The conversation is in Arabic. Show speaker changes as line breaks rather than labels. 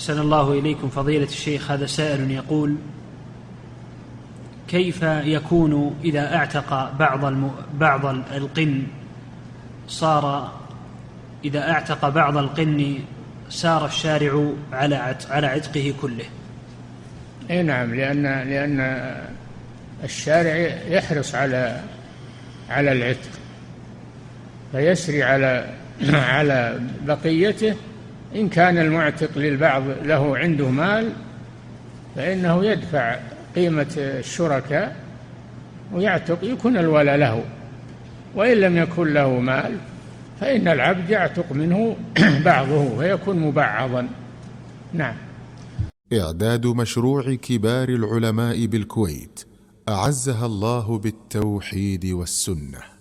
أحسن الله إليكم فضيلة الشيخ. هذا سائل يقول: كيف يكون إذا اعتق بعض القن إذا اعتق بعض القن سار الشارع على عتقه كله؟
أي نعم، لأن الشارع يحرص على العتق، فيسري على بقيته. إن كان المعتق للبعض له عنده مال فإنه يدفع قيمة الشركاء ويعتق، يكون الولاء له. وإن لم يكن له مال فإن العبد يعتق منه بعضه ويكون مبعضا. نعم.
إعداد مشروع كبار العلماء بالكويت أعزها الله بالتوحيد والسنة.